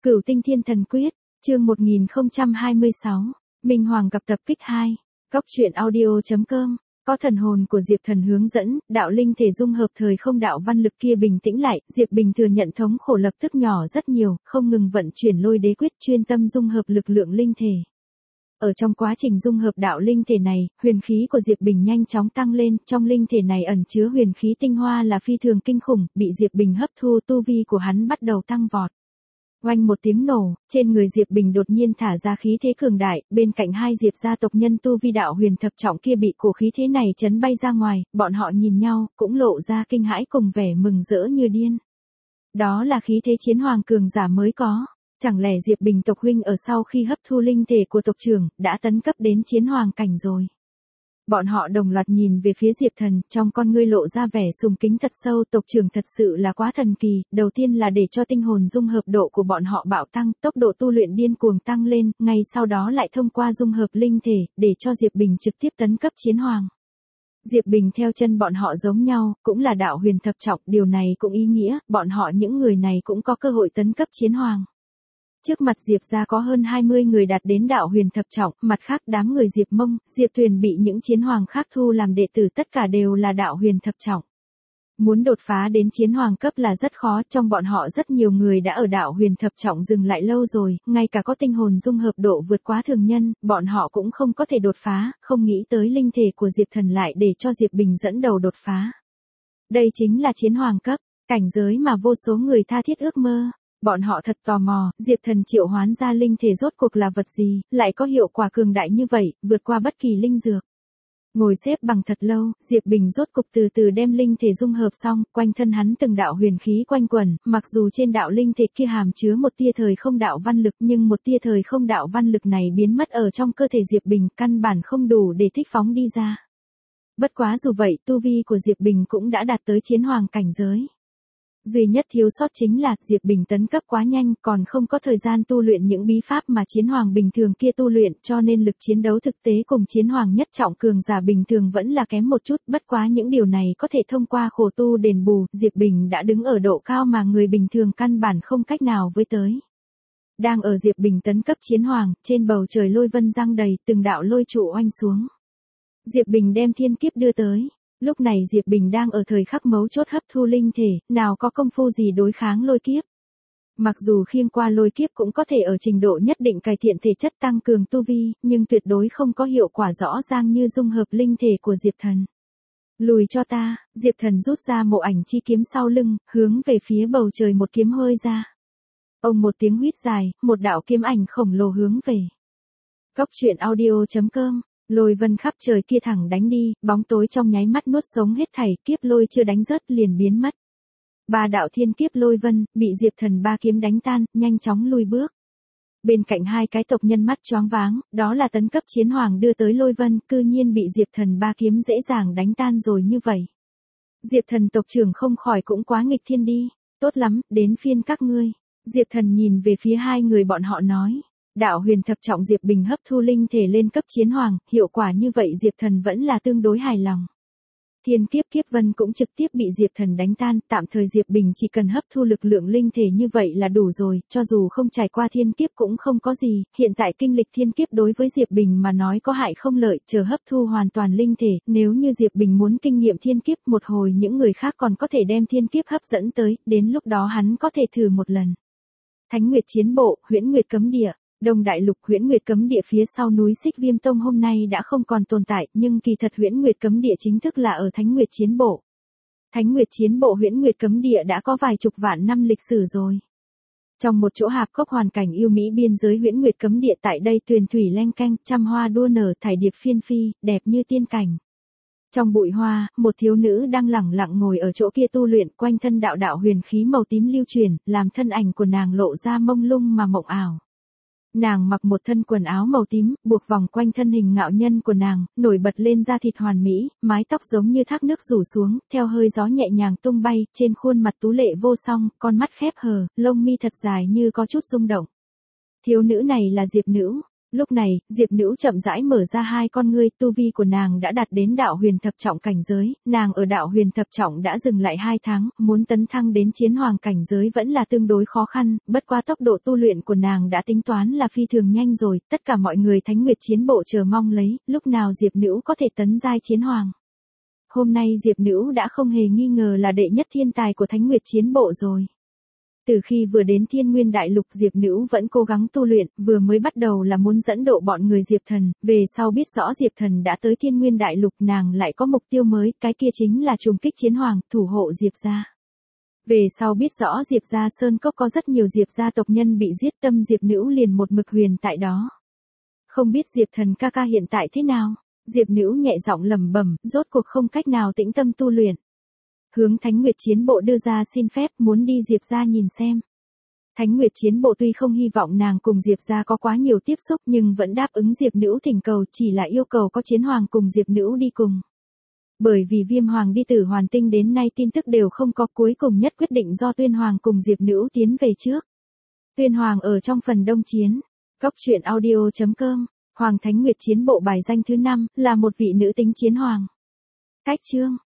Cửu Tinh Thiên Thần Quyết, chương 1026, Minh Hoàng gặp tập kích 2, Cóc truyện audio.com. Có thần hồn của Diệp Thần hướng dẫn, đạo linh thể dung hợp thời không đạo văn lực kia bình tĩnh lại, Diệp Bình thừa nhận thống khổ lập tức nhỏ rất nhiều, không ngừng vận chuyển lôi đế quyết chuyên tâm dung hợp lực lượng linh thể. Ở trong quá trình dung hợp đạo linh thể này, huyền khí của Diệp Bình nhanh chóng tăng lên, trong linh thể này ẩn chứa huyền khí tinh hoa là phi thường kinh khủng, bị Diệp Bình hấp thu, tu vi của hắn bắt đầu tăng vọt. Oanh một tiếng nổ, trên người Diệp Bình đột nhiên thả ra khí thế cường đại, bên cạnh hai Diệp gia tộc nhân tu vi đạo huyền thập trọng kia bị cổ khí thế này chấn bay ra ngoài, bọn họ nhìn nhau, cũng lộ ra kinh hãi cùng vẻ mừng rỡ như điên. Đó là khí thế chiến hoàng cường giả mới có, chẳng lẽ Diệp Bình tộc huynh ở sau khi hấp thu linh thể của tộc trưởng, đã tấn cấp đến chiến hoàng cảnh rồi. Bọn họ đồng loạt nhìn về phía Diệp Thần, trong con ngươi lộ ra vẻ sùng kính thật sâu, tộc trưởng thật sự là quá thần kỳ, đầu tiên là để cho tinh hồn dung hợp độ của bọn họ bạo tăng, tốc độ tu luyện điên cuồng tăng lên, ngay sau đó lại thông qua dung hợp linh thể, để cho Diệp Bình trực tiếp tấn cấp chiến hoàng. Diệp Bình theo chân bọn họ giống nhau, cũng là đạo huyền thập trọng, điều này cũng ý nghĩa, bọn họ những người này cũng có cơ hội tấn cấp chiến hoàng. Trước mặt Diệp gia có hơn 20 người đạt đến đạo huyền thập trọng, mặt khác đám người Diệp Mông, Diệp Tuyền bị những chiến hoàng khác thu làm đệ tử tất cả đều là đạo huyền thập trọng. Muốn đột phá đến chiến hoàng cấp là rất khó, trong bọn họ rất nhiều người đã ở đạo huyền thập trọng dừng lại lâu rồi, ngay cả có tinh hồn dung hợp độ vượt quá thường nhân, bọn họ cũng không có thể đột phá, không nghĩ tới linh thể của Diệp Thần lại để cho Diệp Bình dẫn đầu đột phá. Đây chính là chiến hoàng cấp, cảnh giới mà vô số người tha thiết ước mơ. Bọn họ thật tò mò, Diệp Thần triệu hoán ra linh thể rốt cuộc là vật gì, lại có hiệu quả cường đại như vậy, vượt qua bất kỳ linh dược. Ngồi xếp bằng thật lâu, Diệp Bình rốt cục từ từ đem linh thể dung hợp xong, quanh thân hắn từng đạo huyền khí quanh quẩn, mặc dù trên đạo linh thể kia hàm chứa một tia thời không đạo văn lực, nhưng một tia thời không đạo văn lực này biến mất ở trong cơ thể Diệp Bình, căn bản không đủ để thích phóng đi ra. Bất quá dù vậy, tu vi của Diệp Bình cũng đã đạt tới chiến hoàng cảnh giới. Duy nhất thiếu sót chính là Diệp Bình tấn cấp quá nhanh, còn không có thời gian tu luyện những bí pháp mà chiến hoàng bình thường kia tu luyện, cho nên lực chiến đấu thực tế cùng chiến hoàng nhất trọng cường giả bình thường vẫn là kém một chút, bất quá những điều này có thể thông qua khổ tu đền bù, Diệp Bình đã đứng ở độ cao mà người bình thường căn bản không cách nào với tới. Đang ở Diệp Bình tấn cấp chiến hoàng, trên bầu trời lôi vân giăng đầy, từng đạo lôi trụ oanh xuống. Diệp Bình đem thiên kiếp đưa tới. Lúc này Diệp Bình đang ở thời khắc mấu chốt hấp thu linh thể, nào có công phu gì đối kháng lôi kiếp. Mặc dù khiêng qua lôi kiếp cũng có thể ở trình độ nhất định cải thiện thể chất tăng cường tu vi, nhưng tuyệt đối không có hiệu quả rõ ràng như dung hợp linh thể của Diệp Thần. Lùi cho ta, Diệp Thần rút ra mộ ảnh chi kiếm sau lưng, hướng về phía bầu trời một kiếm hơi ra. Ông một tiếng huýt dài, một đạo kiếm ảnh khổng lồ hướng về. Cóc truyện audio.com. Lôi vân khắp trời kia thẳng đánh đi, bóng tối trong nháy mắt nuốt sống hết thảy, kiếp lôi chưa đánh rớt liền biến mất. Ba đạo thiên kiếp lôi vân, bị Diệp Thần ba kiếm đánh tan, nhanh chóng lui bước. Bên cạnh hai cái tộc nhân mắt choáng váng, đó là tấn cấp chiến hoàng đưa tới lôi vân, cư nhiên bị Diệp Thần ba kiếm dễ dàng đánh tan rồi như vậy. Diệp Thần tộc trưởng không khỏi cũng quá nghịch thiên đi, tốt lắm, đến phiên các ngươi. Diệp Thần nhìn về phía hai người bọn họ nói. Đạo huyền thập trọng Diệp Bình hấp thu linh thể lên cấp chiến hoàng, hiệu quả như vậy Diệp Thần vẫn là tương đối hài lòng. Thiên kiếp kiếp vân cũng trực tiếp bị Diệp Thần đánh tan, tạm thời Diệp Bình chỉ cần hấp thu lực lượng linh thể như vậy là đủ rồi, cho dù không trải qua thiên kiếp cũng không có gì, hiện tại kinh lịch thiên kiếp đối với Diệp Bình mà nói có hại không lợi, chờ hấp thu hoàn toàn linh thể, nếu như Diệp Bình muốn kinh nghiệm thiên kiếp một hồi những người khác còn có thể đem thiên kiếp hấp dẫn tới, đến lúc đó hắn có thể thử một lần. Thánh Nguyệt Chiến Bộ, Huyễn Nguyệt Cấm Địa. Đông Đại Lục Huyễn Nguyệt Cấm Địa phía sau núi Xích Viêm Tông hôm nay đã không còn tồn tại, nhưng kỳ thật Huyễn Nguyệt Cấm Địa chính thức là ở Thánh Nguyệt Chiến Bộ. Thánh Nguyệt Chiến Bộ Huyễn Nguyệt Cấm Địa đã có vài chục vạn năm lịch sử rồi. Trong một chỗ hạp cốc hoàn cảnh yêu mỹ biên giới Huyễn Nguyệt Cấm Địa, tại đây tuyền thủy leng keng, trăm hoa đua nở, thải điệp phiên phi, đẹp như tiên cảnh. Trong bụi hoa, một thiếu nữ đang lẳng lặng ngồi ở chỗ kia tu luyện, quanh thân đạo đạo huyền khí màu tím lưu truyền, làm thân ảnh của nàng lộ ra mông lung mà mộng ảo. Nàng mặc một thân quần áo màu tím, buộc vòng quanh thân hình ngạo nhân của nàng, nổi bật lên da thịt hoàn mỹ, mái tóc giống như thác nước rủ xuống, theo hơi gió nhẹ nhàng tung bay, trên khuôn mặt tú lệ vô song, con mắt khép hờ, lông mi thật dài như có chút rung động. Thiếu nữ này là Diệp Nữ. Lúc này, Diệp Nữu chậm rãi mở ra hai con ngươi, tu vi của nàng đã đạt đến đạo huyền thập trọng cảnh giới, nàng ở đạo huyền thập trọng đã dừng lại 2 tháng, muốn tấn thăng đến chiến hoàng cảnh giới vẫn là tương đối khó khăn, bất quá tốc độ tu luyện của nàng đã tính toán là phi thường nhanh rồi, tất cả mọi người Thánh Nguyệt chiến bộ chờ mong lấy, lúc nào Diệp Nữu có thể tấn giai chiến hoàng. Hôm nay Diệp Nữu đã không hề nghi ngờ là đệ nhất thiên tài của Thánh Nguyệt chiến bộ rồi. Từ khi vừa đến Thiên Nguyên Đại Lục Diệp Nữu vẫn cố gắng tu luyện, vừa mới bắt đầu là muốn dẫn độ bọn người Diệp Thần, về sau biết rõ Diệp Thần đã tới Thiên Nguyên Đại Lục nàng lại có mục tiêu mới, cái kia chính là trùng kích chiến hoàng, thủ hộ Diệp gia. Về sau biết rõ Diệp gia Sơn Cốc có rất nhiều Diệp gia tộc nhân bị giết, tâm Diệp Nữu liền một mực huyền tại đó. Không biết Diệp Thần ca ca hiện tại thế nào? Diệp Nữu nhẹ giọng lẩm bẩm, rốt cuộc không cách nào tĩnh tâm tu luyện. Hướng Thánh Nguyệt chiến bộ đưa ra xin phép muốn đi Diệp gia nhìn xem. Thánh Nguyệt chiến bộ tuy không hy vọng nàng cùng Diệp gia có quá nhiều tiếp xúc nhưng vẫn đáp ứng Diệp Nữu thỉnh cầu, chỉ là yêu cầu có chiến hoàng cùng Diệp Nữu đi cùng. Bởi vì Viêm Hoàng đi Tử Hoàn Tinh đến nay tin tức đều không có, cuối cùng nhất quyết định do Tuyên Hoàng cùng Diệp Nữu tiến về trước. Tuyên Hoàng ở trong phần đông chiến. Cốc truyện audio.com, Hoàng Thánh Nguyệt chiến bộ bài danh thứ 5, là một vị nữ tính chiến hoàng. Cách chương